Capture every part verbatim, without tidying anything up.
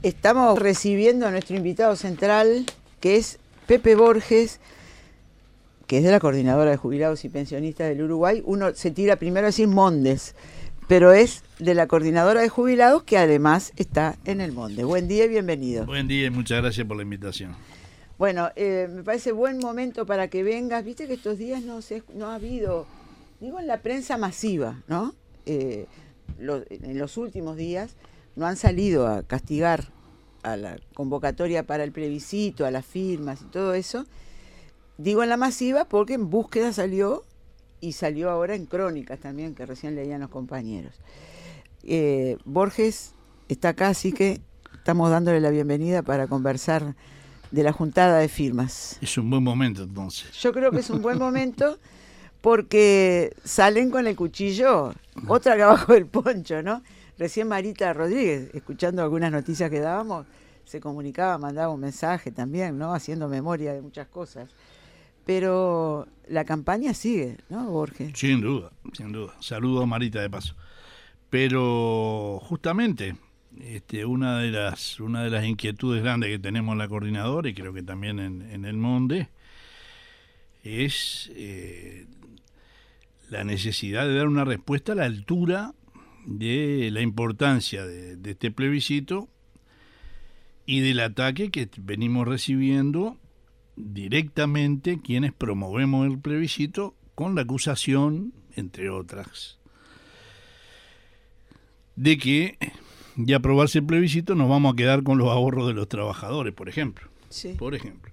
Estamos recibiendo a nuestro invitado central, que es Pepe Borges, que es de la Coordinadora de Jubilados y Pensionistas del Uruguay. Uno se tira primero a decir Mondes, pero es de la Coordinadora de Jubilados, que además está en el Monde. Buen día y bienvenido. Buen día y muchas gracias por la invitación. Bueno, eh, me parece buen momento para que vengas. Viste que estos días no, se, no ha habido, digo en la prensa masiva, ¿no? Eh, lo, en los últimos días no han salido a castigar a la convocatoria para el plebiscito, a las firmas y todo eso. Digo en la masiva porque en Búsqueda salió y salió ahora en Crónicas también, que recién leían los compañeros. Eh, Borges está acá, así que estamos dándole la bienvenida para conversar de la juntada de firmas. Es un buen momento entonces. Yo creo que es un buen momento porque salen con el cuchillo, otra que abajo del poncho, ¿no? Recién Marita Rodríguez, escuchando algunas noticias que dábamos, se comunicaba, mandaba un mensaje también, ¿no? Haciendo memoria de muchas cosas. Pero la campaña sigue, ¿no, Borges? Sin duda, sin duda. Saludo a Marita de paso. Pero justamente, este, una de las una de las inquietudes grandes que tenemos en la coordinadora, y creo que también en, en el Monde, es eh, la necesidad de dar una respuesta a la altura de la importancia de, de este plebiscito y del ataque que venimos recibiendo directamente quienes promovemos el plebiscito, con la acusación, entre otras, de que de aprobarse el plebiscito nos vamos a quedar con los ahorros de los trabajadores, por ejemplo. Sí. Por ejemplo.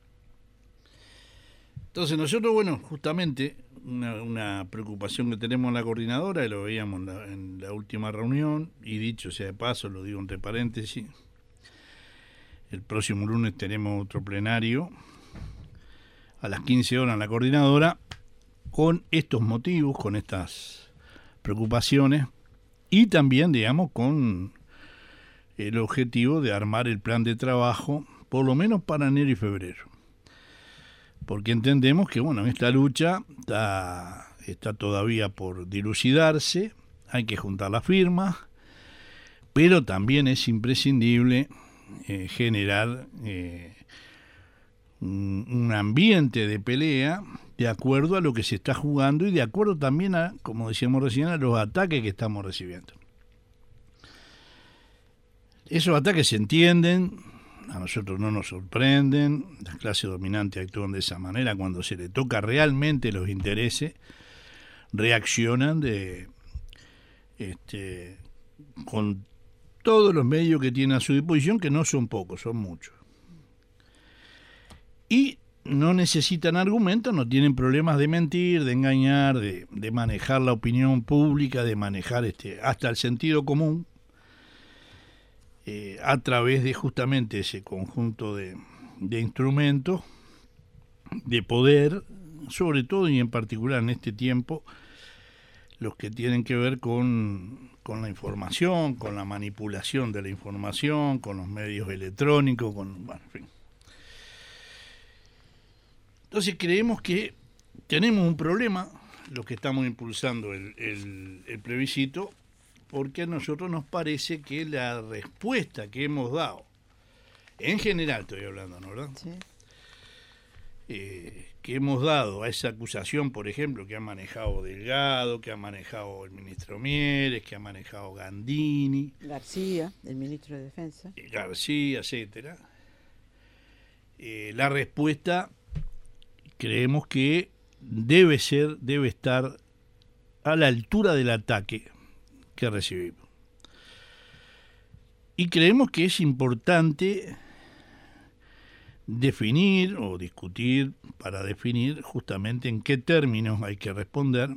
Entonces nosotros, bueno, justamente una, una preocupación que tenemos en la coordinadora, y lo veíamos en la, en la última reunión, y dicho sea de paso, lo digo entre paréntesis, el próximo lunes tenemos otro plenario a las quince horas en la coordinadora con estos motivos, con estas preocupaciones, y también, digamos, con el objetivo de armar el plan de trabajo, por lo menos para enero y febrero. Porque entendemos que, bueno, esta lucha está, está todavía por dilucidarse, hay que juntar las firmas, pero también es imprescindible eh, generar eh, un, un ambiente de pelea de acuerdo a lo que se está jugando y de acuerdo también a, como decíamos recién, a los ataques que estamos recibiendo. Esos ataques se entienden, a nosotros no nos sorprenden, las clases dominantes actúan de esa manera, cuando se le toca realmente los intereses, reaccionan de este, con todos los medios que tienen a su disposición, que no son pocos, son muchos. Y no necesitan argumentos, no tienen problemas de mentir, de engañar, de, de manejar la opinión pública, de manejar este, hasta el sentido común, eh, a través de justamente ese conjunto de, de instrumentos de poder, sobre todo y en particular en este tiempo, los que tienen que ver con, con la información, con la manipulación de la información, con los medios electrónicos, con, bueno, en fin. Entonces creemos que tenemos un problema, los que estamos impulsando el, el, el plebiscito, porque a nosotros nos parece que la respuesta que hemos dado, en general estoy hablando, ¿no, verdad? Sí. Eh, que hemos dado a esa acusación, por ejemplo, que ha manejado Delgado, que ha manejado el ministro Mieres, que ha manejado Gandini, García, el ministro de Defensa. García, etcétera. Eh, la respuesta creemos que debe ser, debe estar a la altura del ataque que recibimos. Y creemos que es importante definir o discutir para definir justamente en qué términos hay que responder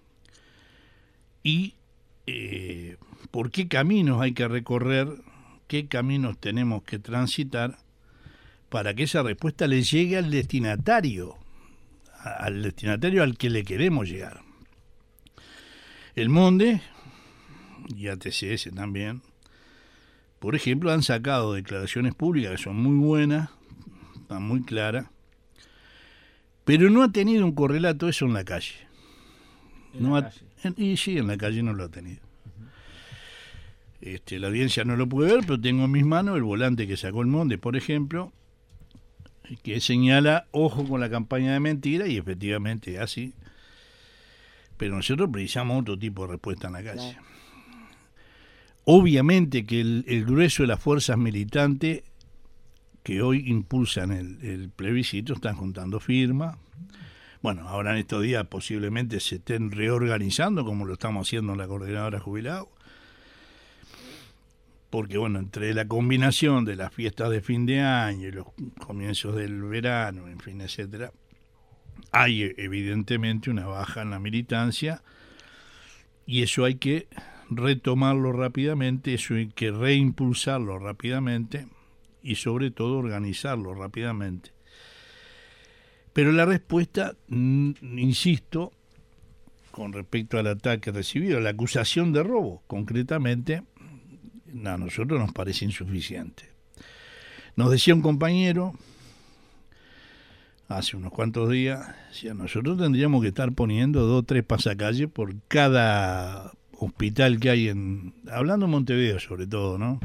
y eh, por qué caminos hay que recorrer, qué caminos tenemos que transitar para que esa respuesta le llegue al destinatario, al destinatario al que le queremos llegar. El Monde y A T C S también, por ejemplo, han sacado declaraciones públicas que son muy buenas, están muy claras, pero no ha tenido un correlato eso en la calle. ¿En no la ha, calle? En, y sí, en la calle no lo ha tenido. Este, la audiencia no lo puede ver, pero tengo en mis manos el volante que sacó el Monde, por ejemplo, que señala, ojo con la campaña de mentira, y efectivamente es así. Pero nosotros precisamos otro tipo de respuesta en la calle. Claro. Obviamente que el, el grueso de las fuerzas militantes que hoy impulsan el, el plebiscito están juntando firmas. Bueno, ahora en estos días posiblemente se estén reorganizando, como lo estamos haciendo en la Coordinadora Jubilados. Porque, bueno, entre la combinación de las fiestas de fin de año y los comienzos del verano, en fin, etcétera, hay evidentemente una baja en la militancia, y eso hay que retomarlo rápidamente, eso hay que reimpulsarlo rápidamente y sobre todo organizarlo rápidamente. Pero la respuesta, insisto, con respecto al ataque recibido, la acusación de robo, concretamente, a nosotros nos parece insuficiente. Nos decía un compañero hace unos cuantos días, decía, nosotros tendríamos que estar poniendo dos o tres pasacalles por cada hospital que hay en, hablando en Montevideo sobre todo, ¿no?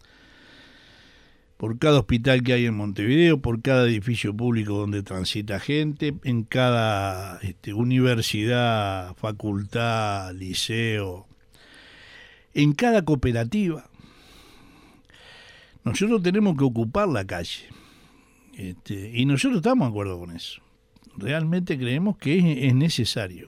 Por cada hospital que hay en Montevideo, por cada edificio público donde transita gente, en cada este, universidad, facultad, liceo, en cada cooperativa. Nosotros tenemos que ocupar la calle. Este, y nosotros estamos de acuerdo con eso. Realmente creemos que es, es necesario.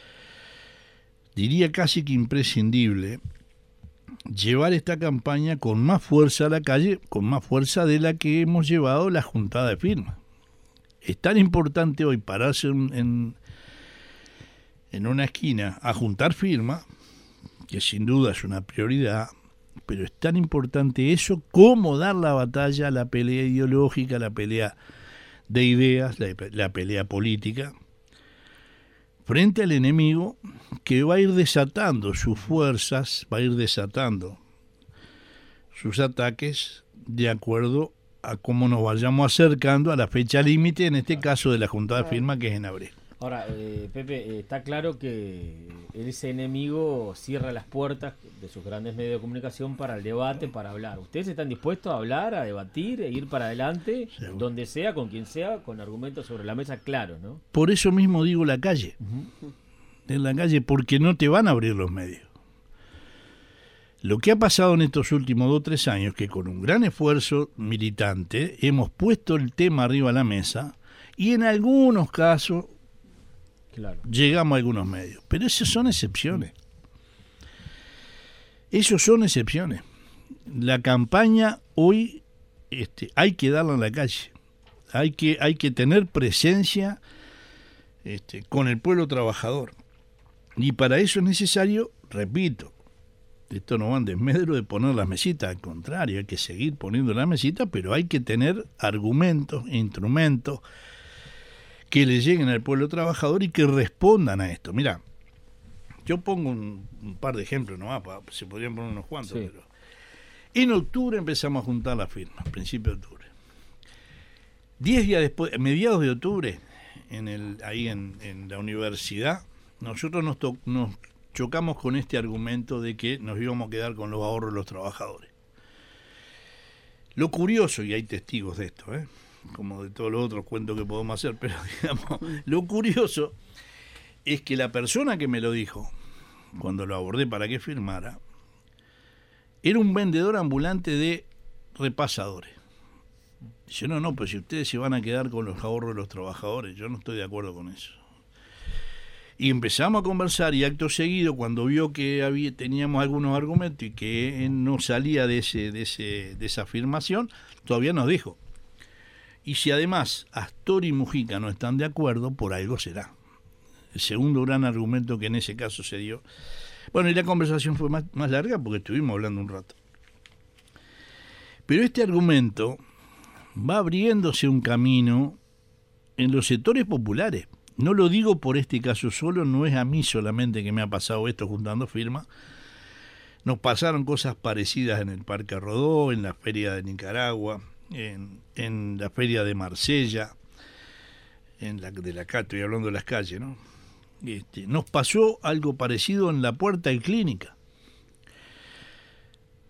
Diría casi que imprescindible llevar esta campaña con más fuerza a la calle, con más fuerza de la que hemos llevado la juntada de firmas. Es tan importante hoy pararse en, en, en una esquina a juntar firmas, que sin duda es una prioridad, pero es tan importante eso como dar la batalla, la pelea ideológica, la pelea de ideas, la, la pelea política, frente al enemigo que va a ir desatando sus fuerzas, va a ir desatando sus ataques de acuerdo a cómo nos vayamos acercando a la fecha límite, en este caso de la juntada de firma, que es en abril. Ahora, eh, Pepe, eh, está claro que ese enemigo cierra las puertas de sus grandes medios de comunicación para el debate, para hablar. ¿Ustedes están dispuestos a hablar, a debatir, e ir para adelante, seguro, donde sea, con quien sea, con argumentos sobre la mesa claros, ¿no? Por eso mismo digo la calle. Uh-huh. En la calle, porque no te van a abrir los medios. Lo que ha pasado en estos últimos dos o tres años, que con un gran esfuerzo militante hemos puesto el tema arriba a la mesa, y en algunos casos claro, llegamos a algunos medios, pero esos son excepciones. Esos son excepciones. La campaña hoy este, hay que darla en la calle. Hay que, hay que tener presencia este, con el pueblo trabajador. Y para eso es necesario, repito, esto no va en desmedro de poner las mesitas, al contrario, hay que seguir poniendo las mesitas, pero hay que tener argumentos, instrumentos que le lleguen al pueblo trabajador y que respondan a esto. Mirá, yo pongo un, un par de ejemplos nomás, se podrían poner unos cuantos, sí. Pero en octubre empezamos a juntar las firmas, principio de octubre. Diez días después, mediados de octubre, en el, ahí en, en la universidad, nosotros nos, to- nos chocamos con este argumento de que nos íbamos a quedar con los ahorros de los trabajadores. Lo curioso, y hay testigos de esto, ¿eh? como de todos los otros cuentos que podemos hacer, pero digamos, lo curioso es que la persona que me lo dijo, cuando lo abordé para que firmara, era un vendedor ambulante de repasadores. Dice, no, no, pues si ustedes se van a quedar con los ahorros de los trabajadores, yo no estoy de acuerdo con eso. Y empezamos a conversar, y acto seguido, cuando vio que había, teníamos algunos argumentos y que no salía de ese, de ese, de esa afirmación, todavía nos dijo, y si además Astor y Mujica no están de acuerdo, por algo será. El segundo gran argumento que en ese caso se dio. Bueno, y la conversación fue más, más larga porque estuvimos hablando un rato. Pero este argumento va abriéndose un camino en los sectores populares. No lo digo por este caso solo, no es a mí solamente que me ha pasado esto juntando firmas. Nos pasaron cosas parecidas en el Parque Rodó, en la Feria de Nicaragua, en, en la Feria de Marsella, en la de la acá estoy hablando de las calles, ¿no? Este, nos pasó algo parecido en la Puerta de Clínica.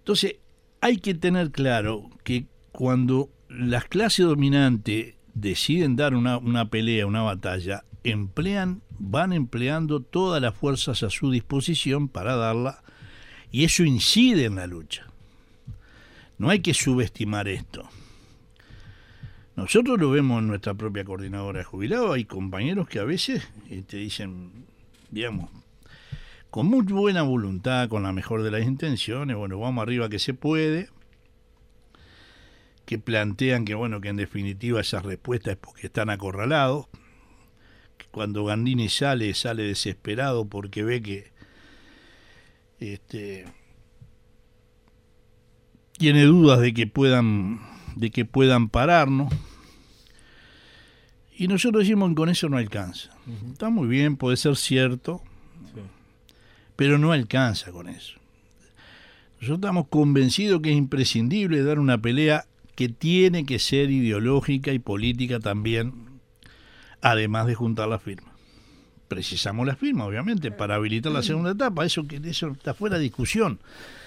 Entonces, hay que tener claro que cuando las clases dominantes deciden dar una, una pelea, una batalla, emplean, van empleando todas las fuerzas a su disposición para darla, y eso incide en la lucha. No hay que subestimar esto. Nosotros lo vemos en nuestra propia coordinadora de jubilados, hay compañeros que a veces eh, te dicen, digamos, con muy buena voluntad, con la mejor de las intenciones, bueno, vamos arriba que se puede, que plantean que, bueno, que en definitiva esa respuesta es porque están acorralados, que cuando Gandini sale, sale desesperado porque ve que este, tiene dudas de que puedan, de que puedan pararnos, y nosotros decimos que con eso no alcanza. Uh-huh. Está muy bien, puede ser cierto, sí, pero no alcanza con eso. Nosotros estamos convencidos que es imprescindible dar una pelea que tiene que ser ideológica y política también, además de juntar las firmas. Precisamos las firmas, obviamente, para habilitar la segunda etapa, eso, que eso está fuera de discusión.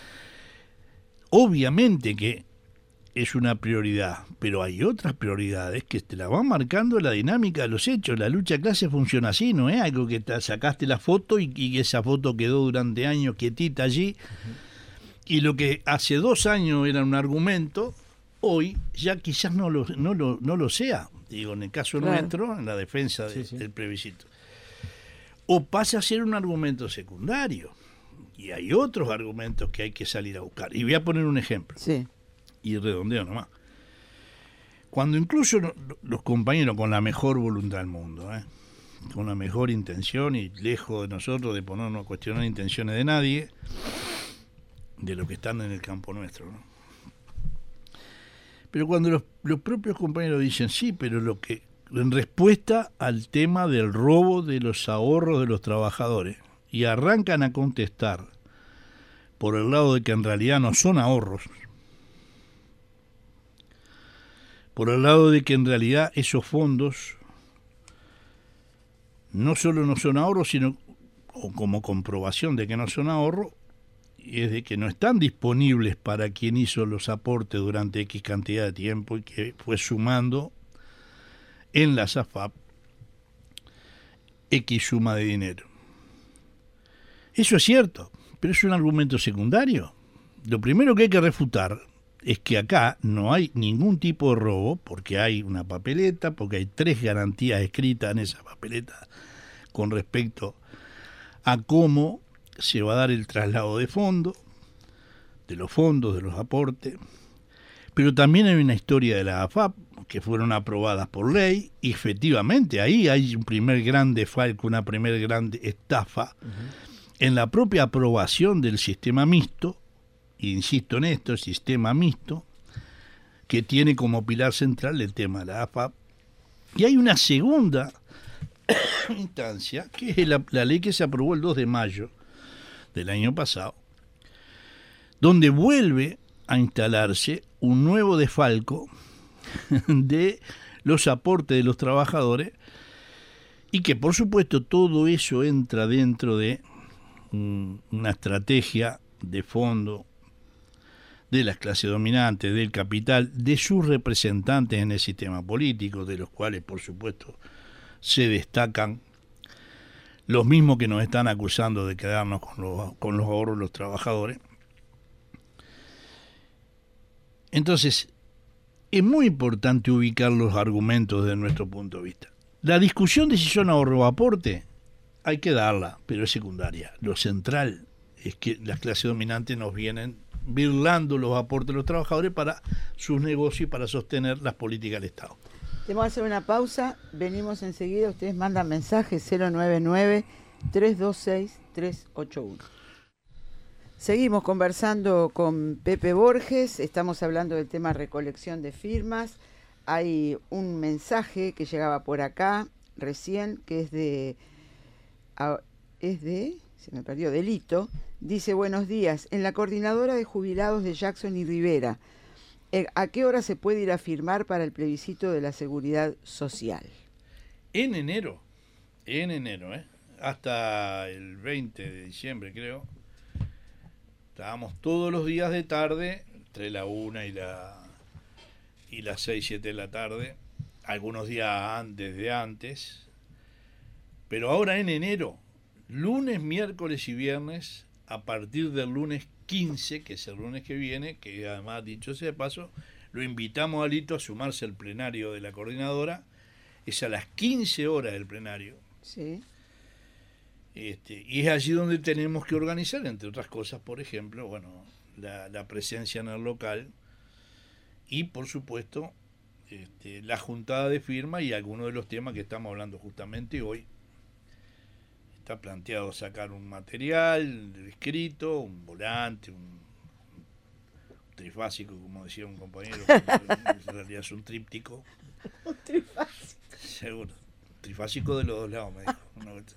Obviamente que es una prioridad, pero hay otras prioridades que te la van marcando la dinámica de los hechos. La lucha de clase funciona así, no es algo que te sacaste la foto y, y esa foto quedó durante años quietita allí, uh-huh, y lo que hace dos años era un argumento, hoy ya quizás no lo, no lo, no lo sea, digo, en el caso claro. nuestro, en la defensa de, sí, sí. del plebiscito. O pasa a ser un argumento secundario, y hay otros argumentos que hay que salir a buscar. Y voy a poner un ejemplo, sí, y redondeo nomás. Cuando incluso los compañeros con la mejor voluntad del mundo, ¿eh? con la mejor intención, y lejos de nosotros de ponernos a cuestionar intenciones de nadie, de los que están en el campo nuestro, ¿no? Pero cuando los, los propios compañeros dicen, sí, pero lo que en respuesta al tema del robo de los ahorros de los trabajadores, y arrancan a contestar por el lado de que en realidad no son ahorros, por el lado de que en realidad esos fondos no solo no son ahorros, sino o como comprobación de que no son ahorros, es de que no están disponibles para quien hizo los aportes durante X cantidad de tiempo y que fue sumando en la S A F A P X suma de dinero. Eso es cierto, pero es un argumento secundario. Lo primero que hay que refutar es que acá no hay ningún tipo de robo, porque hay una papeleta, porque hay tres garantías escritas en esa papeleta con respecto a cómo se va a dar el traslado de fondos, de los fondos, de los aportes, pero también hay una historia de la A F A P que fueron aprobadas por ley, y efectivamente ahí hay un primer gran desfalco, una primer gran estafa, uh-huh, en la propia aprobación del sistema mixto, insisto en esto, el sistema mixto, que tiene como pilar central el tema de la A F A P, y hay una segunda instancia, que es la, la ley que se aprobó el dos de mayo del año pasado, donde vuelve a instalarse un nuevo desfalco de los aportes de los trabajadores, y que por supuesto todo eso entra dentro de um, una estrategia de fondo de las clases dominantes, del capital, de sus representantes en el sistema político, de los cuales por supuesto se destacan los mismos que nos están acusando de quedarnos con los, con los ahorros de los trabajadores. Entonces, es muy importante ubicar los argumentos desde nuestro punto de vista. La discusión de si son ahorro o aporte, hay que darla, pero es secundaria. Lo central es que las clases dominantes nos vienen birlando los aportes de los trabajadores para sus negocios y para sostener las políticas del Estado. Tenemos que hacer una pausa, venimos enseguida, ustedes mandan mensajes cero nueve nueve, tres dos seis, tres ocho uno. Seguimos conversando con Pepe Borges, estamos hablando del tema recolección de firmas. Hay un mensaje que llegaba por acá recién, que es de, es de, se me perdió, Delito. Dice, buenos días, en la coordinadora de jubilados de Jackson y Rivera, ¿a qué hora se puede ir a firmar para el plebiscito de la seguridad social? En enero, en enero, ¿eh? Hasta el veinte de diciembre creo, Estábamos todos los días de tarde, entre la una y la y las seis, siete de la tarde, algunos días antes de antes, pero ahora en enero, lunes, miércoles y viernes, a partir del lunes quince, que es el lunes que viene, que además, dicho sea de paso, lo invitamos a Lito a sumarse al plenario de la coordinadora, es a las quince horas del plenario. Sí. Este, y es allí donde tenemos que organizar, entre otras cosas, por ejemplo, bueno, la, la presencia en el local y, por supuesto, este, la juntada de firma y algunos de los temas que estamos hablando justamente hoy. Está planteado sacar un material escrito, un volante, un, un trifásico, como decía un compañero, en realidad es un tríptico. Un trifásico. Seguro. Trifásico de los dos lados, me dijo. Una vez.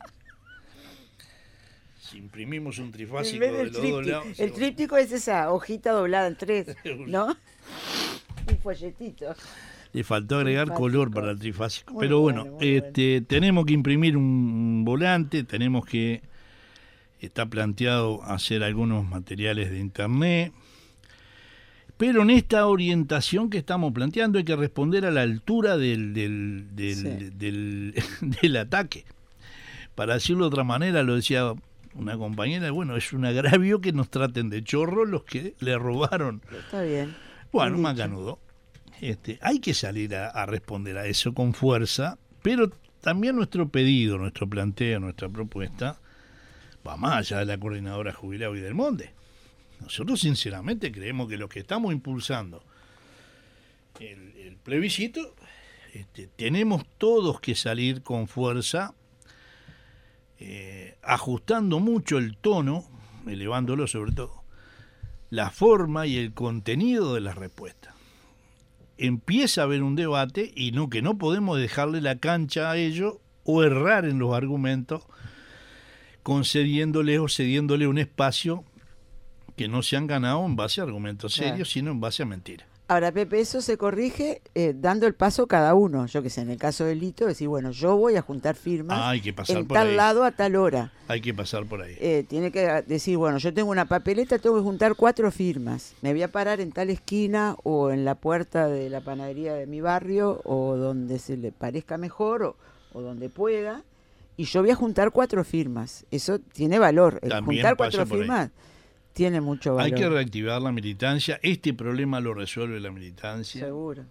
Si imprimimos un trifásico de los dos lados... El seguro. tríptico es esa hojita doblada en tres, ¿no? Un folletito. Le faltó agregar Trifásico. color para el trifásico. Muy Pero bueno, bueno, muy este, tenemos que imprimir un volante, tenemos que... Está planteado hacer algunos materiales de internet. Pero en esta orientación que estamos planteando hay que responder a la altura del, del, del, Sí. del, del ataque. Para decirlo de otra manera, lo decía una compañera, bueno, es un agravio que nos traten de chorro los que le robaron. Está bien. Bueno, Bien macanudo. Este, hay que salir a, a responder a eso con fuerza, pero también nuestro pedido, nuestro planteo, nuestra propuesta va más allá de la coordinadora jubilada y del Monte. Nosotros sinceramente creemos que los que estamos impulsando el, el plebiscito, este, tenemos todos que salir con fuerza, eh, ajustando mucho el tono, elevándolo sobre todo, la forma y el contenido de las respuestas. Empieza a haber un debate y no que no podemos dejarle la cancha a ello o errar en los argumentos, concediéndole o cediéndole un espacio que no se han ganado en base a argumentos serios, Claro. sino en base a mentiras. Ahora, Pepe, eso se corrige eh, dando el paso cada uno. Yo que sé, en el caso del Lito, decir, bueno, yo voy a juntar firmas Ah, hay que pasar en por tal ahí. lado a tal hora. Hay que pasar por ahí. Eh, tiene que decir, bueno, yo tengo una papeleta, tengo que juntar cuatro firmas. Me voy a parar en tal esquina o en la puerta de la panadería de mi barrio o donde se le parezca mejor o, o donde pueda. Y yo voy a juntar cuatro firmas. Eso tiene valor. El También juntar pasa cuatro por ahí. firmas tiene mucho valor. Hay que reactivar la militancia. Este problema lo resuelve la militancia. Seguro.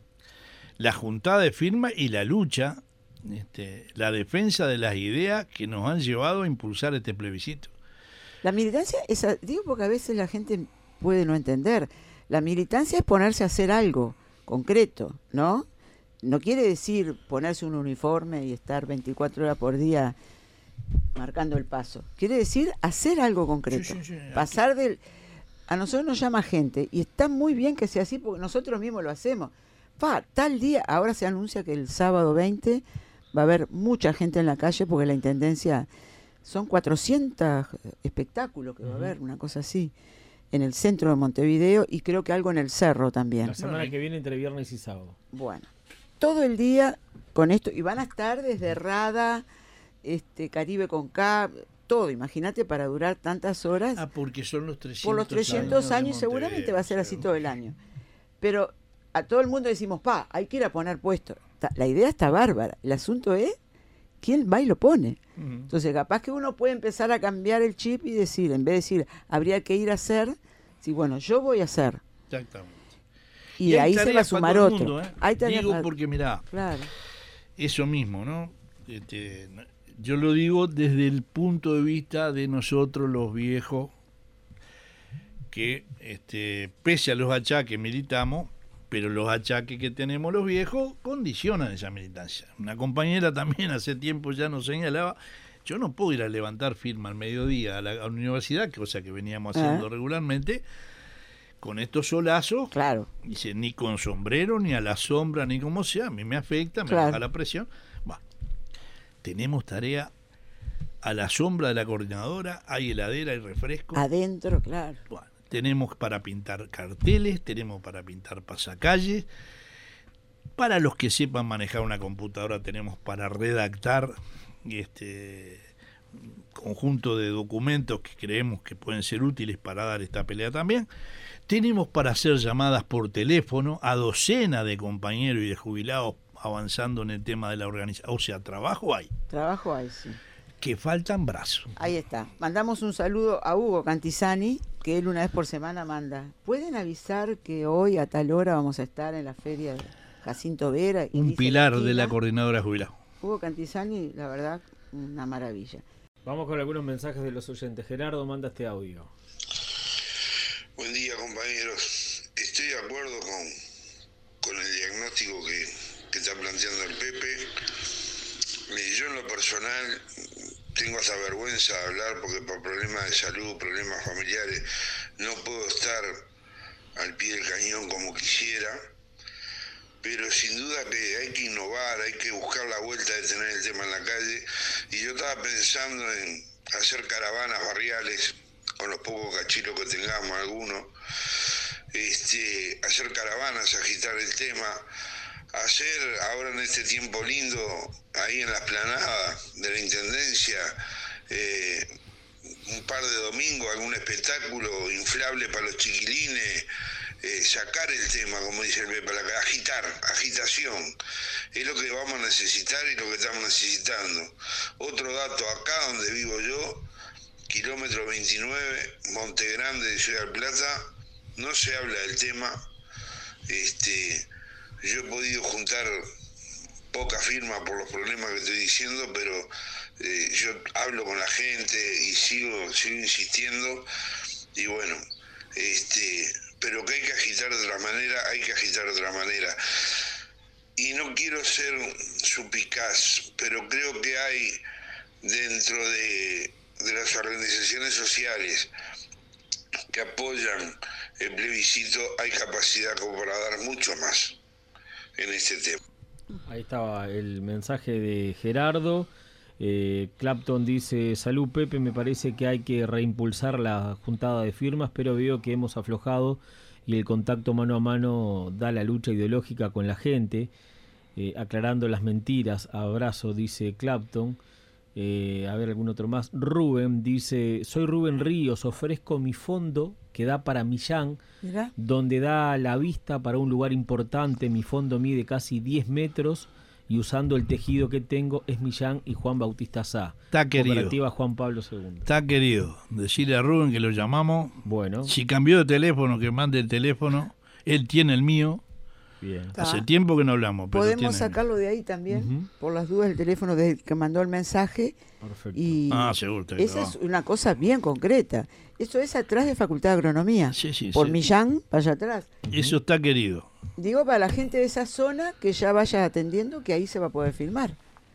La juntada de firmas y la lucha, este, la defensa de las ideas que nos han llevado a impulsar este plebiscito. La militancia, es, a- digo porque a veces la gente puede no entender. La militancia es ponerse a hacer algo concreto, ¿no? No quiere decir ponerse un uniforme y estar veinticuatro horas por día marcando el paso. Quiere decir hacer algo concreto. Sí, sí, sí. Pasar del... A nosotros nos llama gente y está muy bien que sea así porque nosotros mismos lo hacemos. Pa, tal día, ahora se anuncia que el sábado veinte va a haber mucha gente en la calle porque la Intendencia... Son cuatrocientos espectáculos que va a Ujú. haber, una cosa así, en el centro de Montevideo y creo que algo en el Cerro también. La semana Bueno, que viene entre viernes y sábado. Bueno, todo el día con esto, y van a estar desde Rada, este, Caribe con K, todo, imagínate, para durar tantas horas, Ah, porque son los trescientos por los trescientos años, de seguramente Montevideo, va a ser así seguro. todo el año. Pero a todo el mundo decimos, pa, hay que ir a poner puesto. Ta- La idea está bárbara, el asunto es quién va y lo pone. Ujú. Entonces, capaz que uno puede empezar a cambiar el chip y decir, en vez de decir, habría que ir a hacer, sí, bueno, yo voy a hacer. Exactamente. Y, hay ahí se va a tareas para sumar todo el otro. mundo, ¿eh? Hay tareas Digo para- porque, mirá, Claro, eso mismo, ¿no? Este, yo lo digo desde el punto de vista de nosotros los viejos, que este, pese a los achaques militamos, pero los achaques que tenemos los viejos condicionan esa militancia. Una compañera también hace tiempo ya nos señalaba, yo no puedo ir a levantar firma al mediodía a la, a la universidad, cosa que veníamos haciendo Ah. regularmente, con estos solazos, claro. dice, ni con sombrero, ni a la sombra, ni como sea, a mí me afecta, me Claro. baja la presión. Bueno, tenemos tarea a la sombra de la coordinadora, hay heladera y refresco. Adentro, claro. Bueno, tenemos para pintar carteles, tenemos para pintar pasacalles. Para los que sepan manejar una computadora, tenemos para redactar este, conjunto de documentos que creemos que pueden ser útiles para dar esta pelea también. Tenemos para hacer llamadas por teléfono a docenas de compañeros y de jubilados avanzando en el tema de la organización. O sea, trabajo hay. Trabajo hay, sí. Que faltan brazos. Ahí está. Mandamos un saludo a Hugo Cantizani, que él una vez por semana manda. ¿Pueden avisar que hoy a tal hora vamos a estar en la feria de Jacinto Vera? Y un pilar de la coordinadora de jubilados. Hugo Cantizani, la verdad, una maravilla. Vamos con algunos mensajes de los oyentes. Gerardo, manda este audio. Buen día, compañeros. Estoy de acuerdo con, con el diagnóstico que, que está planteando el Pepe. Eh, yo en lo personal tengo esa vergüenza de hablar porque por problemas de salud, problemas familiares, no puedo estar al pie del cañón como quisiera. Pero sin duda que hay que innovar, hay que buscar la vuelta de tener el tema en la calle. Y yo estaba pensando en hacer caravanas barriales, con los pocos cachitos que tengamos, algunos, este, hacer caravanas, agitar el tema, hacer ahora en este tiempo lindo, ahí en la explanada de la Intendencia, eh, un par de domingos, algún espectáculo inflable para los chiquilines, eh, sacar el tema, como dice el Pepe, para agitar, agitación, es lo que vamos a necesitar y lo que estamos necesitando. Otro dato, acá donde vivo yo, kilómetro veintinueve, Monte Grande de Ciudad del Plata, no se habla del tema. Este, yo he podido juntar poca firma por los problemas que estoy diciendo, pero eh, yo hablo con la gente y sigo, sigo insistiendo, y bueno, este, pero que hay que agitar de otra manera, hay que agitar de otra manera. Y no quiero ser supicaz, pero creo que hay dentro de de las organizaciones sociales que apoyan el plebiscito, hay capacidad como para dar mucho más en este tema. Ahí estaba el mensaje de Gerardo. eh, Clapton dice: salud Pepe, me parece que hay que reimpulsar la juntada de firmas, pero veo que hemos aflojado y el contacto mano a mano da la lucha ideológica con la gente, eh, aclarando las mentiras. Abrazo, dice Clapton. Eh, a ver, algún otro más. Rubén dice: soy Rubén Ríos, ofrezco mi fondo que da para Millán, ¿Mirá? donde da la vista para un lugar importante. Mi fondo mide casi diez metros y usando el tejido que tengo es Millán y Juan Bautista Sá. Está querido. Cooperativa Juan Pablo segundo. Está querido. Decirle a Rubén que lo llamamos. Bueno. Si cambió de teléfono, que mande el teléfono. Él tiene el mío. Bien. Hace ah, tiempo que no hablamos. Pero podemos sacarlo de ahí también, uh-huh. por las dudas, el teléfono del que mandó el mensaje. Perfecto. Y ah, seguro. Esa es una cosa bien concreta. Eso es atrás de Facultad de Agronomía. Sí, sí, por sí. Millán, para allá atrás. Eso está querido. Digo, para la gente de esa zona que ya vaya atendiendo, que ahí se va a poder filmar.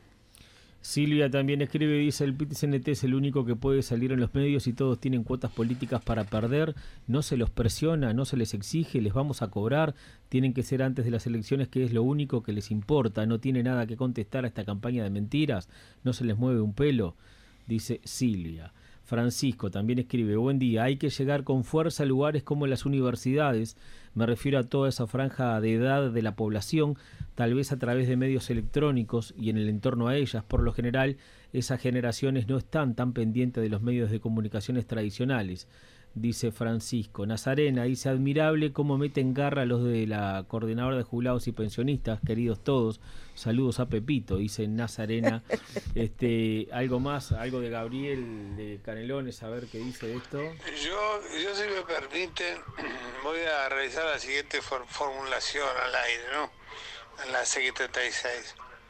Silvia también escribe, dice: el P I T C N T es el único que puede salir en los medios y todos tienen cuotas políticas para perder, no se los presiona, no se les exige, les vamos a cobrar, tienen que ser antes de las elecciones, que es lo único que les importa, no tiene nada que contestar a esta campaña de mentiras, no se les mueve un pelo, dice Silvia. Francisco también escribe: buen día, hay que llegar con fuerza a lugares como las universidades, me refiero a toda esa franja de edad de la población, tal vez a través de medios electrónicos y en el entorno a ellas. Por lo general, esas generaciones no están tan pendientes de los medios de comunicaciones tradicionales, dice Francisco. Nazarena dice: admirable cómo meten garra los de la Coordinadora de Jubilados y Pensionistas, queridos todos, saludos a Pepito, dice Nazarena. este, algo más, algo de Gabriel de Canelones, a ver qué dice de esto. Yo, yo si me permiten, voy a realizar la siguiente for- formulación al aire, ¿no? En la C treinta y seis.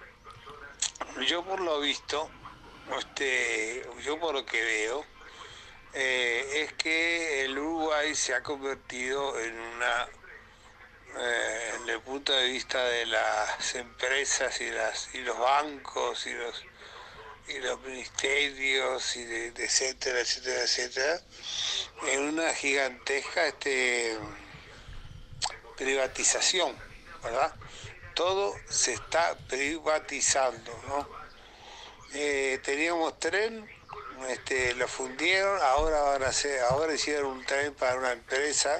Yo por lo visto, este, yo por lo que veo, eh, es que el Uruguay se ha convertido en una, eh, desde el punto de vista de las empresas y las y los bancos y los y los ministerios y de, de etcétera, etcétera, etcétera, en una gigantesca este privatización, ¿verdad? Todo se está privatizando, ¿no? Eh, teníamos tren, este, lo fundieron, ahora van a hacer, ahora hicieron un tren para una empresa,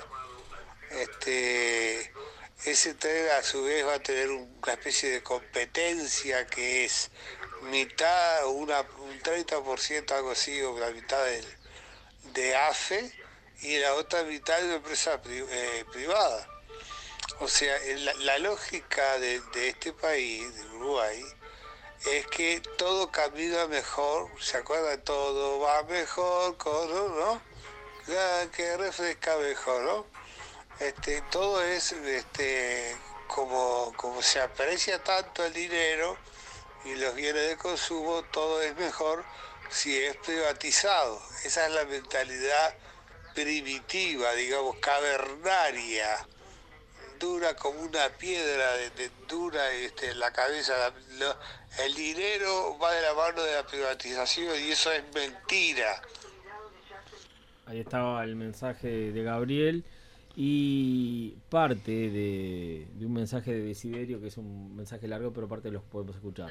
este, ese tren a su vez va a tener una especie de competencia que es mitad, una, un treinta por ciento, algo así, o la mitad del, de A F E y la otra mitad de una empresa pri, eh, privada. O sea, la, la lógica de, de este país, de Uruguay, es que todo camina mejor, ¿se acuerdan? Todo va mejor, ¿no? Que refresca mejor, ¿no? Este, todo es, este, como, como se aprecia tanto el dinero y los bienes de consumo, todo es mejor si es privatizado. Esa es la mentalidad primitiva, digamos, cavernaria, dura como una piedra, de, de, dura este, en la cabeza. La, lo, el dinero va de la mano de la privatización y eso es mentira. Ahí estaba el mensaje de Gabriel y parte de, de un mensaje de Desiderio, que es un mensaje largo, pero parte los podemos escuchar.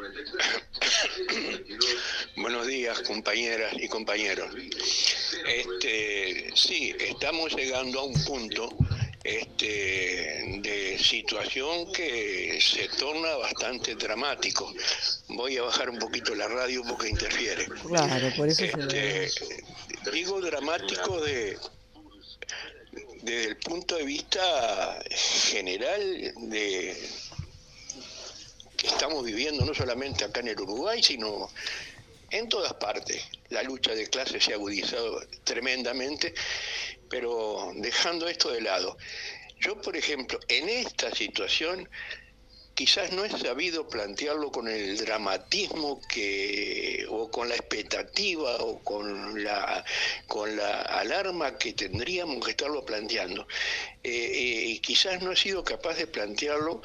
Buenos días, compañeras y compañeros. Este, sí, estamos llegando a un punto este, de situación que se torna bastante dramático. Voy a bajar un poquito la radio porque interfiere. Claro, por eso este, se lo... Digo dramático de... desde el punto de vista general de que estamos viviendo no solamente acá en el Uruguay, sino en todas partes. La lucha de clases se ha agudizado tremendamente, pero dejando esto de lado, yo, por ejemplo, en esta situación quizás no he sabido plantearlo con el dramatismo que o con la expectativa o con la con la alarma que tendríamos que estarlo planteando. Eh, eh, y quizás no he sido capaz de plantearlo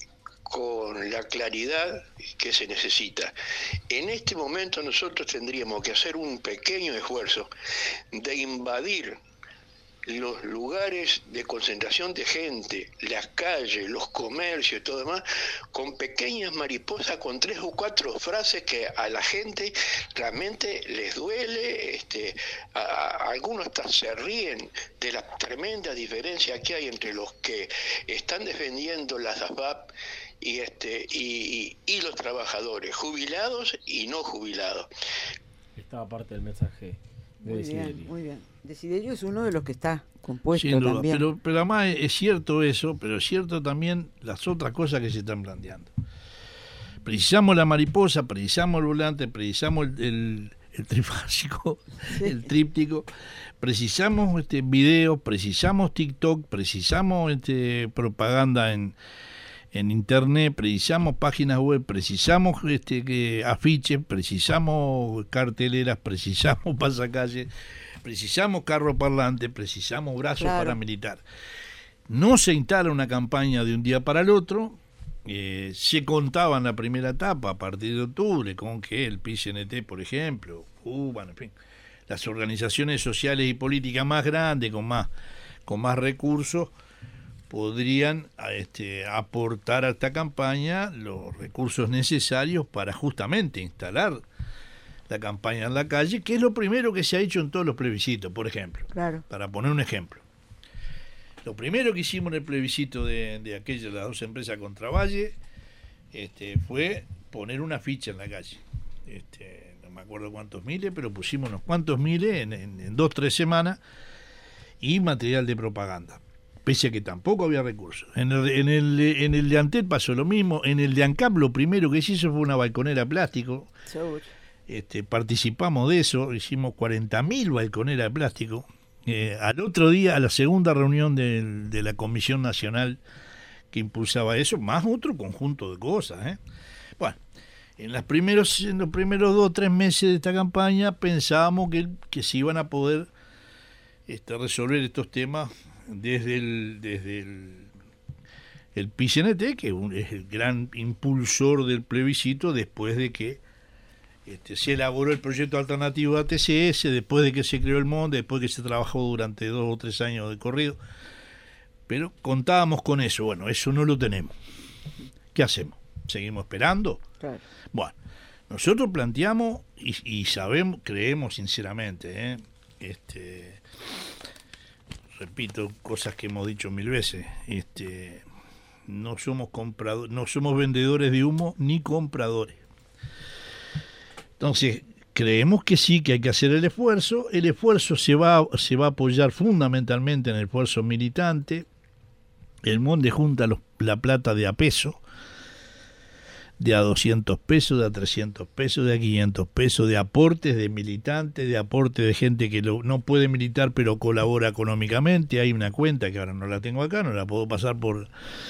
con la claridad que se necesita. En este momento nosotros tendríamos que hacer un pequeño esfuerzo de invadir los lugares de concentración de gente, las calles, los comercios y todo demás, con pequeñas mariposas, con tres o cuatro frases que a la gente realmente les duele, este, a, a algunos hasta se ríen de la tremenda diferencia que hay entre los que están defendiendo las A F A P y, este, y, y, y los trabajadores, jubilados y no jubilados. Estaba parte del mensaje. Muy bien, muy bien. Desiderio es uno de los que está compuesto sin duda, también. Pero, pero además es cierto eso, pero es cierto también las otras cosas que se están planteando. Precisamos la mariposa, precisamos el volante, precisamos el, el, el trifásico, sí. el tríptico, precisamos este videos, precisamos TikTok, precisamos este propaganda en, en internet, precisamos páginas web, precisamos este que afiches, precisamos carteleras, precisamos pasacalles, precisamos carro parlante, precisamos brazos claro. paramilitar. No se instala una campaña de un día para el otro. Eh, se contaba en la primera etapa, a partir de octubre, con que el P I C N T, por ejemplo, uh, bueno, en fin, las organizaciones sociales y políticas más grandes, con más, con más recursos, podrían este, aportar a esta campaña los recursos necesarios para justamente instalar la campaña en la calle, que es lo primero que se ha hecho en todos los plebiscitos, por ejemplo. Claro. Para poner un ejemplo. Lo primero que hicimos en el plebiscito de, de aquellas, las dos empresas contra Valle, este, fue poner una ficha en la calle. Este, no me acuerdo cuántos miles, pero pusimos unos cuantos miles en, en, en dos, tres semanas, y material de propaganda. Pese a que tampoco había recursos. En el, en el, en el de Antel pasó lo mismo. En el de ANCAP lo primero que se hizo fue una balconera de plástico. Seguro. Este, participamos de eso, hicimos cuarenta mil balconeras de plástico. Eh, al otro día, a la segunda reunión de, de la Comisión Nacional que impulsaba eso, más otro conjunto de cosas. ¿eh? Bueno, en, las primeros, en los primeros dos o tres meses de esta campaña pensábamos que, que se iban a poder este, resolver estos temas desde el, desde el, el P I C N T, que es el gran impulsor del plebiscito después de que Este, se elaboró el proyecto alternativo de A T C S, después de que se creó el MONDE, después de que se trabajó durante dos o tres años de corrido, pero contábamos con eso. Bueno, eso no lo tenemos. ¿Qué hacemos? ¿Seguimos esperando? Claro. Bueno, nosotros planteamos y, y sabemos, creemos sinceramente, ¿eh? este, repito cosas que hemos dicho mil veces, este, no somos compradores, no somos vendedores de humo ni compradores. Entonces, creemos que sí, que hay que hacer el esfuerzo. El esfuerzo se va, se va a apoyar fundamentalmente en el esfuerzo militante. El Monde junta los, la plata de a peso, de a doscientos pesos, de a trescientos pesos, de a quinientos pesos, de aportes de militantes, de aportes de gente que lo, no puede militar pero colabora económicamente. Hay una cuenta que ahora no la tengo acá, no la puedo pasar por...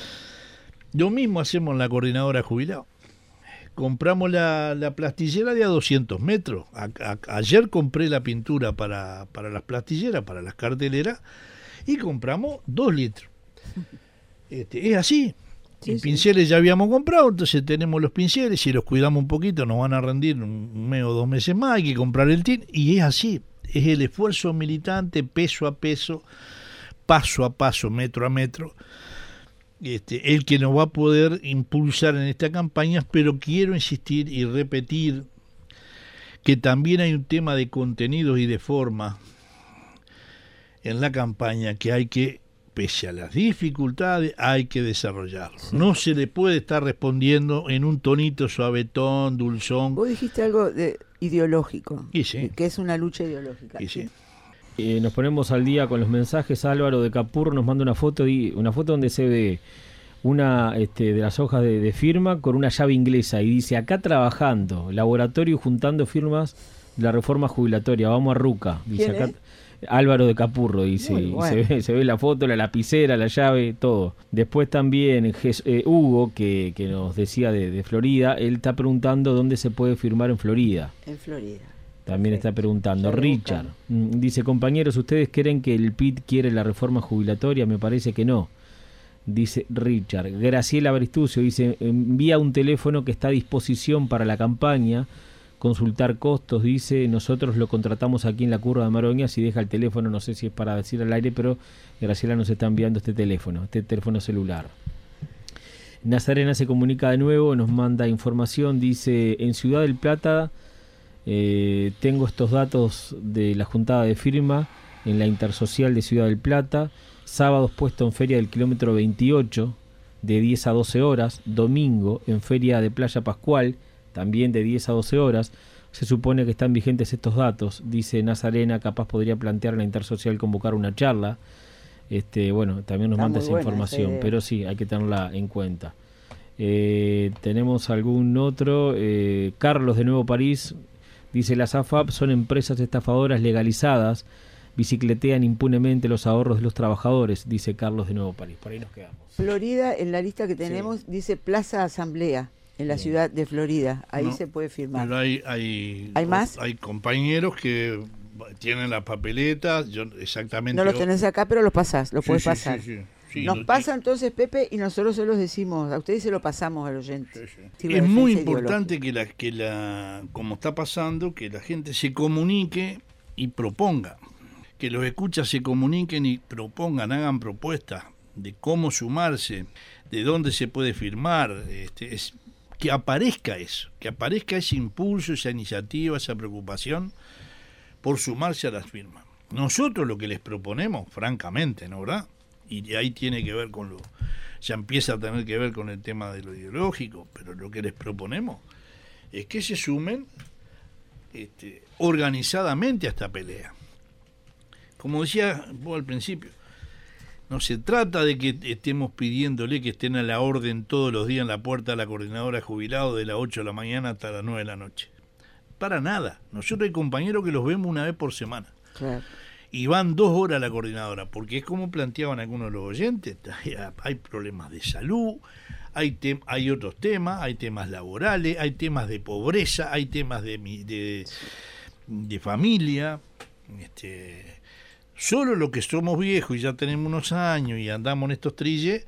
Lo mismo hacemos en la coordinadora jubilado. Compramos la, la plastillera de a doscientos metros. A, a, ayer compré la pintura para, para las plastilleras, para las carteleras, y compramos dos litros. Este, es así. Sí, y pinceles sí. Ya habíamos comprado, entonces tenemos los pinceles, si los cuidamos un poquito nos van a rendir un mes o dos meses más, hay que comprar el tin, y es así, es el esfuerzo militante peso a peso, paso a paso, metro a metro, este, el que nos va a poder impulsar en esta campaña. Pero quiero insistir y repetir que también hay un tema de contenidos y de forma en la campaña que hay que, pese a las dificultades, hay que desarrollarlo. Sí. No se le puede estar respondiendo en un tonito suavetón, dulzón. Vos dijiste algo de ideológico, y sí. que es una lucha ideológica. Y sí. Eh, nos ponemos al día con los mensajes. Álvaro de Capurro nos manda una foto, y una foto donde se ve una este, de las hojas de, de firma con una llave inglesa y dice: acá trabajando, laboratorio juntando firmas de la reforma jubilatoria, vamos a Ruca. Dice acá. Es? Álvaro de Capurro dice, y bueno. se, ve, se ve la foto, la lapicera, la llave, todo. Después también Jes, eh, Hugo, que, que nos decía de, de Florida, él está preguntando dónde se puede firmar en Florida. En Florida. También sí. está preguntando. Richard dice: compañeros, ¿ustedes creen que el P I T quiere la reforma jubilatoria? Me parece que no. Dice Richard. Graciela Bristucio dice: envía un teléfono que está a disposición para la campaña, consultar costos, dice, nosotros lo contratamos aquí en la curva de Maroña. Si deja el teléfono, no sé si es para decir al aire, pero Graciela nos está enviando este teléfono, este teléfono celular. Nazarena se comunica de nuevo, nos manda información, dice: en Ciudad del Plata eh, tengo estos datos de la juntada de firma en la Intersocial de Ciudad del Plata, sábados puesto en feria del kilómetro veintiocho de diez a doce horas, domingo en feria de Playa Pascual también de diez a doce horas. Se supone que están vigentes estos datos. Dice Nazarena, capaz podría plantear la Intersocial convocar una charla. Este, bueno, también nos Está manda esa información, ese... pero sí, hay que tenerla en cuenta. Eh, tenemos algún otro. Eh, Carlos de Nuevo París dice: las A F A P son empresas estafadoras legalizadas, bicicletean impunemente los ahorros de los trabajadores, dice Carlos de Nuevo París. Por ahí nos quedamos. Florida, en la lista que tenemos, sí. dice Plaza Asamblea. En la Bien. Ciudad de Florida, ahí no, se puede firmar. Pero hay, hay, ¿Hay más? Hay compañeros que tienen las papeletas, yo exactamente... No los tenés acá, pero los pasás, los sí, puedes sí, pasar. Sí, sí, sí, Nos no, pasa entonces, Pepe, y nosotros se los decimos, a ustedes se lo pasamos al oyente. Sí, sí. Es muy importante que la, que la, como está pasando, que la gente se comunique y proponga. Que los escuchas se comuniquen y propongan, hagan propuestas de cómo sumarse, de dónde se puede firmar, este, es... que aparezca eso, que aparezca ese impulso, esa iniciativa, esa preocupación por sumarse a las firmas. Nosotros lo que les proponemos, francamente, ¿no, verdad? Y ahí tiene que ver con lo, ya empieza a tener que ver con el tema de lo ideológico, pero lo que les proponemos es que se sumen este, organizadamente a esta pelea. Como decía vos al principio, no se trata de que estemos pidiéndole que estén a la orden todos los días en la puerta de la coordinadora jubilado de las ocho de la mañana hasta las nueve de la noche. Para nada. Nosotros hay compañeros que los vemos una vez por semana. Claro. Y van dos horas a la coordinadora, porque es como planteaban algunos de los oyentes, hay problemas de salud, hay, te- hay otros temas, hay temas laborales, hay temas de pobreza, hay temas de, de, de familia, este... Solo los que somos viejos y ya tenemos unos años y andamos en estos trilles,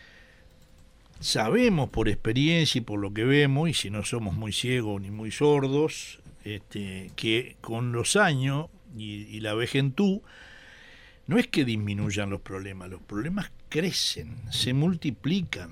sabemos por experiencia y por lo que vemos, y si no somos muy ciegos ni muy sordos, este, que con los años y, y la vejentud, no es que disminuyan los problemas, los problemas crecen, se multiplican.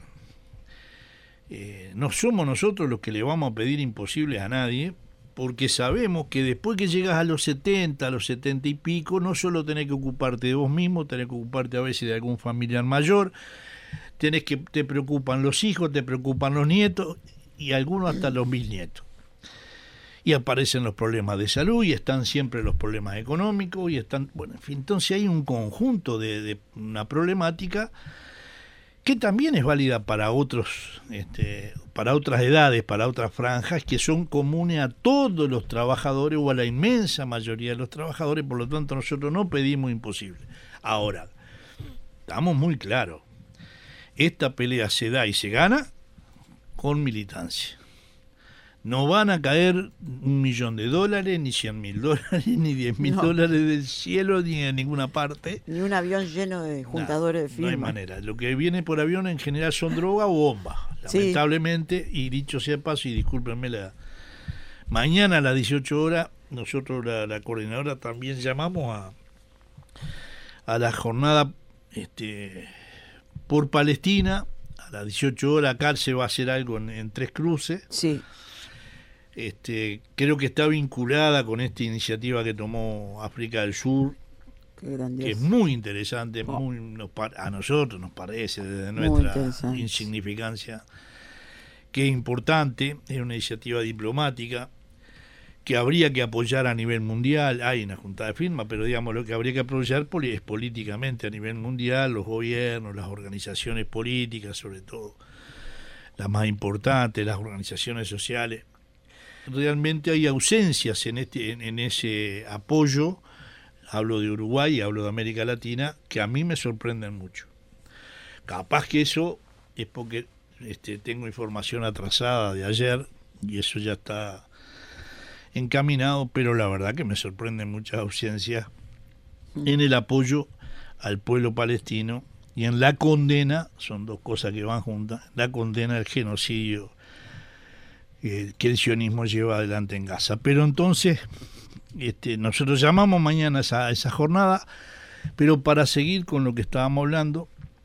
Eh, no somos nosotros los que le vamos a pedir imposibles a nadie, porque sabemos que después que llegas a los setenta, a los setenta y pico, no solo tenés que ocuparte de vos mismo, tenés que ocuparte a veces de algún familiar mayor, tenés que te preocupan los hijos, te preocupan los nietos y algunos hasta los bisnietos. y aparecen los problemas de salud, y están siempre los problemas económicos, y están, bueno, en fin, entonces hay un conjunto de, de una problemática que también es válida para otros, este, para otras edades, para otras franjas, que son comunes a todos los trabajadores o a la inmensa mayoría de los trabajadores. Por lo tanto, nosotros no pedimos imposible. Ahora, estamos muy claros, esta pelea se da y se gana con militancia. No van a caer un millón de dólares, ni cien mil dólares, ni diez mil no. dólares del cielo, ni en ninguna parte. Ni un avión lleno de juntadores no, de firmas. No hay manera. Lo que viene por avión en general son droga o bombas. Lamentablemente, sí. Y dicho sea paso, y discúlpenme, la mañana a las dieciocho horas, nosotros, la, la coordinadora, también llamamos a, a la jornada este, por Palestina. A las dieciocho horas acá se va a hacer algo en, en Tres Cruces. Sí. Este, creo que está vinculada con esta iniciativa que tomó África del Sur, que es muy interesante, oh. muy, nos, a nosotros nos parece desde nuestra insignificancia que es importante, es una iniciativa diplomática que habría que apoyar a nivel mundial. Hay una junta de firmas, pero digamos lo que habría que apoyar es políticamente a nivel mundial, los gobiernos, las organizaciones políticas, sobre todo las más importantes, las organizaciones sociales. Realmente hay ausencias en este en, en ese apoyo, hablo de Uruguay, hablo de América Latina, que a mí me sorprenden mucho. Capaz que eso es porque este, tengo información atrasada de ayer y eso ya está encaminado, pero la verdad que me sorprenden muchas ausencias en el apoyo al pueblo palestino y en la condena, son dos cosas que van juntas, la condena al genocidio que el sionismo lleva adelante en Gaza. Pero entonces este, nosotros llamamos mañana a esa, esa jornada, pero para seguir con lo que estábamos hablando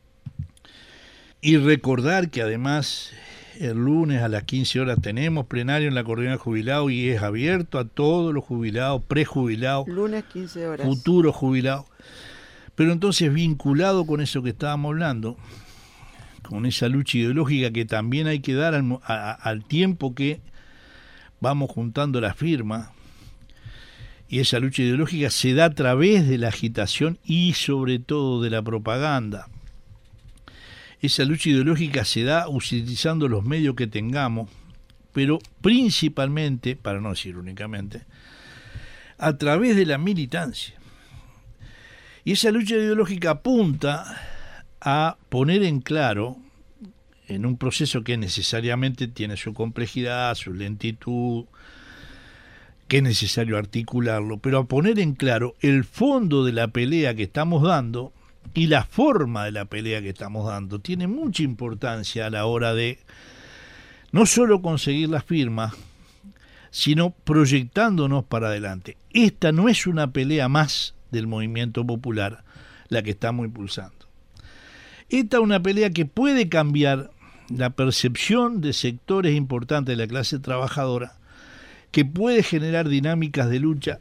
y recordar que además el lunes a las quince horas tenemos plenario en la Coordinadora de Jubilados y es abierto a todos los jubilados, prejubilados, lunes quince horas, futuros jubilados. Pero entonces, vinculado con eso que estábamos hablando, con esa lucha ideológica que también hay que dar al, a, al tiempo que vamos juntando las firmas, y esa lucha ideológica se da a través de la agitación y sobre todo de la propaganda. Esa lucha ideológica se da utilizando los medios que tengamos, pero principalmente, para no decir únicamente, a través de la militancia. Y esa lucha ideológica apunta a poner en claro, en un proceso que necesariamente tiene su complejidad, su lentitud, que es necesario articularlo, pero a poner en claro el fondo de la pelea que estamos dando y la forma de la pelea que estamos dando. Tiene mucha importancia a la hora de no solo conseguir las firmas, sino proyectándonos para adelante. Esta no es una pelea más del movimiento popular la que estamos impulsando. Esta es una pelea que puede cambiar la percepción de sectores importantes de la clase trabajadora, que puede generar dinámicas de lucha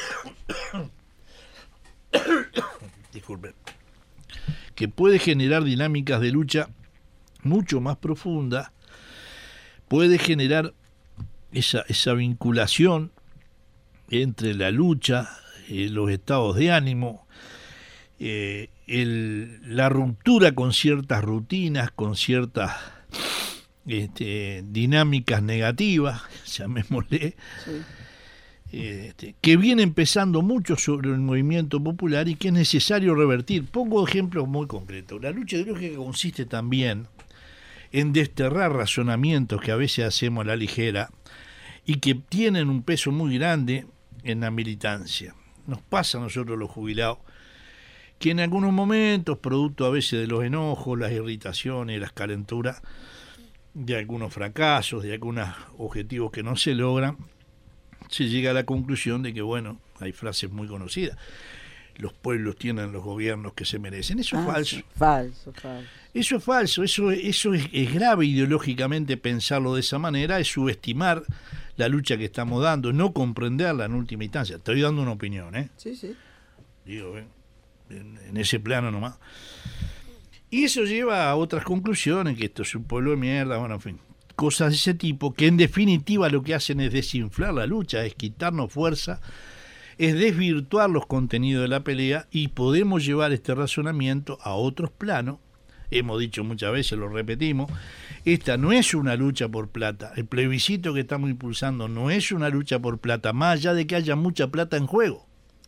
disculpen, que puede generar dinámicas de lucha mucho más profundas, puede generar esa, esa vinculación entre la lucha, eh, los estados de ánimo, eh, el, la ruptura con ciertas rutinas, con ciertas este, dinámicas negativas, llamémosle, sí. este, que viene empezando mucho sobre el movimiento popular y que es necesario revertir. Pongo ejemplos muy concretos. La lucha ideológica consiste también en desterrar razonamientos que a veces hacemos a la ligera y que tienen un peso muy grande en la militancia. Nos pasa a nosotros los jubilados que en algunos momentos, producto a veces de los enojos, las irritaciones, las calenturas, de algunos fracasos, de algunos objetivos que no se logran, se llega a la conclusión de que, bueno, hay frases muy conocidas, los pueblos tienen los gobiernos que se merecen. Eso ah, es falso. Sí. Falso, falso. Eso es falso, eso, eso es, es grave ideológicamente pensarlo de esa manera, es subestimar la lucha que estamos dando, no comprenderla en última instancia. Estoy dando una opinión, ¿eh? Sí, sí. Digo, ¿eh? en, en ese plano nomás. Y eso lleva a otras conclusiones, que esto es un pueblo de mierda, bueno, en fin. cosas de ese tipo, que en definitiva lo que hacen es desinflar la lucha, es quitarnos fuerza, es desvirtuar los contenidos de la pelea, y podemos llevar este razonamiento a otros planos. Hemos dicho muchas veces, lo repetimos, esta no es una lucha por plata. El plebiscito que estamos impulsando no es una lucha por plata, más allá de que haya mucha plata en juego.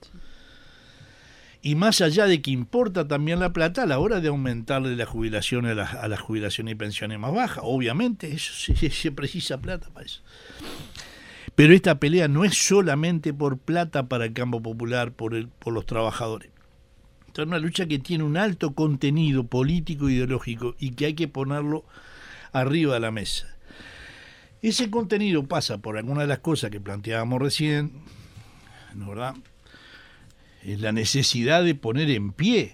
Y más allá de que importa también la plata a la hora de aumentarle la jubilación a las, a las jubilaciones y pensiones más bajas. Obviamente, eso se, se precisa plata para eso. Pero esta pelea no es solamente por plata para el campo popular, por, el, por los trabajadores. Es una lucha que tiene un alto contenido político e ideológico y que hay que ponerlo arriba de la mesa. Ese contenido pasa por alguna de las cosas que planteábamos recién, ¿no, verdad? Es la necesidad de poner en pie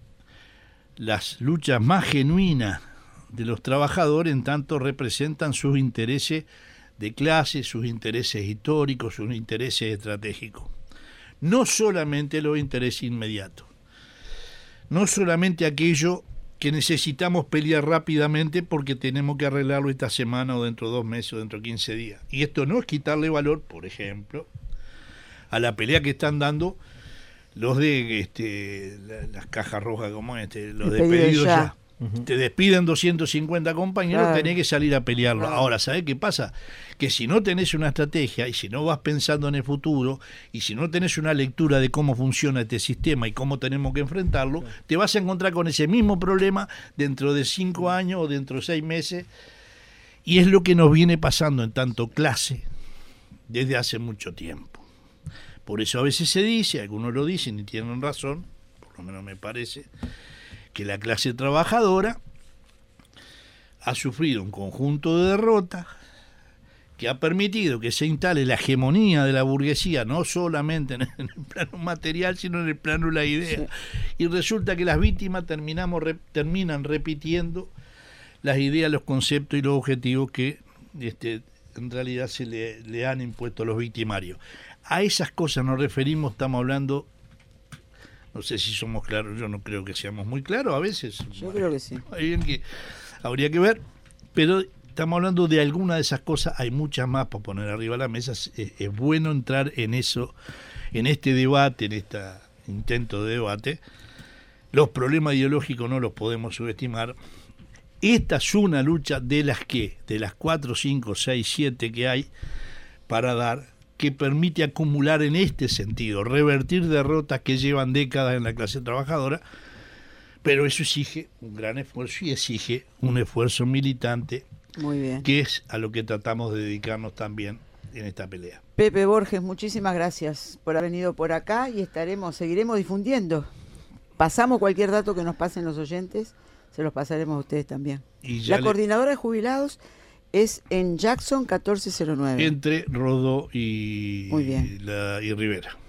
las luchas más genuinas de los trabajadores, en tanto representan sus intereses de clase, sus intereses históricos, sus intereses estratégicos. No solamente los intereses inmediatos. No solamente aquello que necesitamos pelear rápidamente porque tenemos que arreglarlo esta semana o dentro de dos meses o dentro de quince días. Y esto no es quitarle valor, por ejemplo, a la pelea que están dando los de este, la, las cajas rojas, como este, los de pedido ya. ya. Uh-huh. Te despiden doscientos cincuenta compañeros, claro. Tenés que salir a pelearlo. Claro. Ahora, ¿sabés qué pasa? Que si no tenés una estrategia y si no vas pensando en el futuro y si no tenés una lectura de cómo funciona este sistema y cómo tenemos que enfrentarlo, claro. Te vas a encontrar con ese mismo problema dentro de cinco años o dentro de seis meses. Y es lo que nos viene pasando en tanto clase desde hace mucho tiempo. Por eso a veces se dice, algunos lo dicen y tienen razón, por lo menos me parece, que la clase trabajadora ha sufrido un conjunto de derrotas que ha permitido que se instale la hegemonía de la burguesía, no solamente en el plano material, sino en el plano de la idea. Sí. Y resulta que las víctimas terminamos re, terminan repitiendo las ideas, los conceptos y los objetivos que este, en realidad se le, le han impuesto a los victimarios. A esas cosas nos referimos, estamos hablando, no sé si somos claros, yo no creo que seamos muy claros a veces. Yo creo que sí. Hay bien que habría que ver, pero estamos hablando de alguna de esas cosas, hay muchas más para poner arriba de la mesa. Es, es bueno entrar en eso, en este debate, en este intento de debate. Los problemas ideológicos no los podemos subestimar. Esta es una lucha de las que, de las cuatro, cinco, seis, siete que hay para dar, que permite acumular en este sentido, revertir derrotas que llevan décadas en la clase trabajadora, pero eso exige un gran esfuerzo y exige un esfuerzo militante. Muy bien. Que es a lo que tratamos de dedicarnos también en esta pelea. Pepe Borges, muchísimas gracias por haber venido por acá y estaremos, seguiremos difundiendo. Pasamos cualquier dato que nos pasen los oyentes, se los pasaremos a ustedes también. Y la le... coordinadora de jubilados es en Jackson catorce cero nueve. Entre Rodó y, Muy bien. La, y Rivera.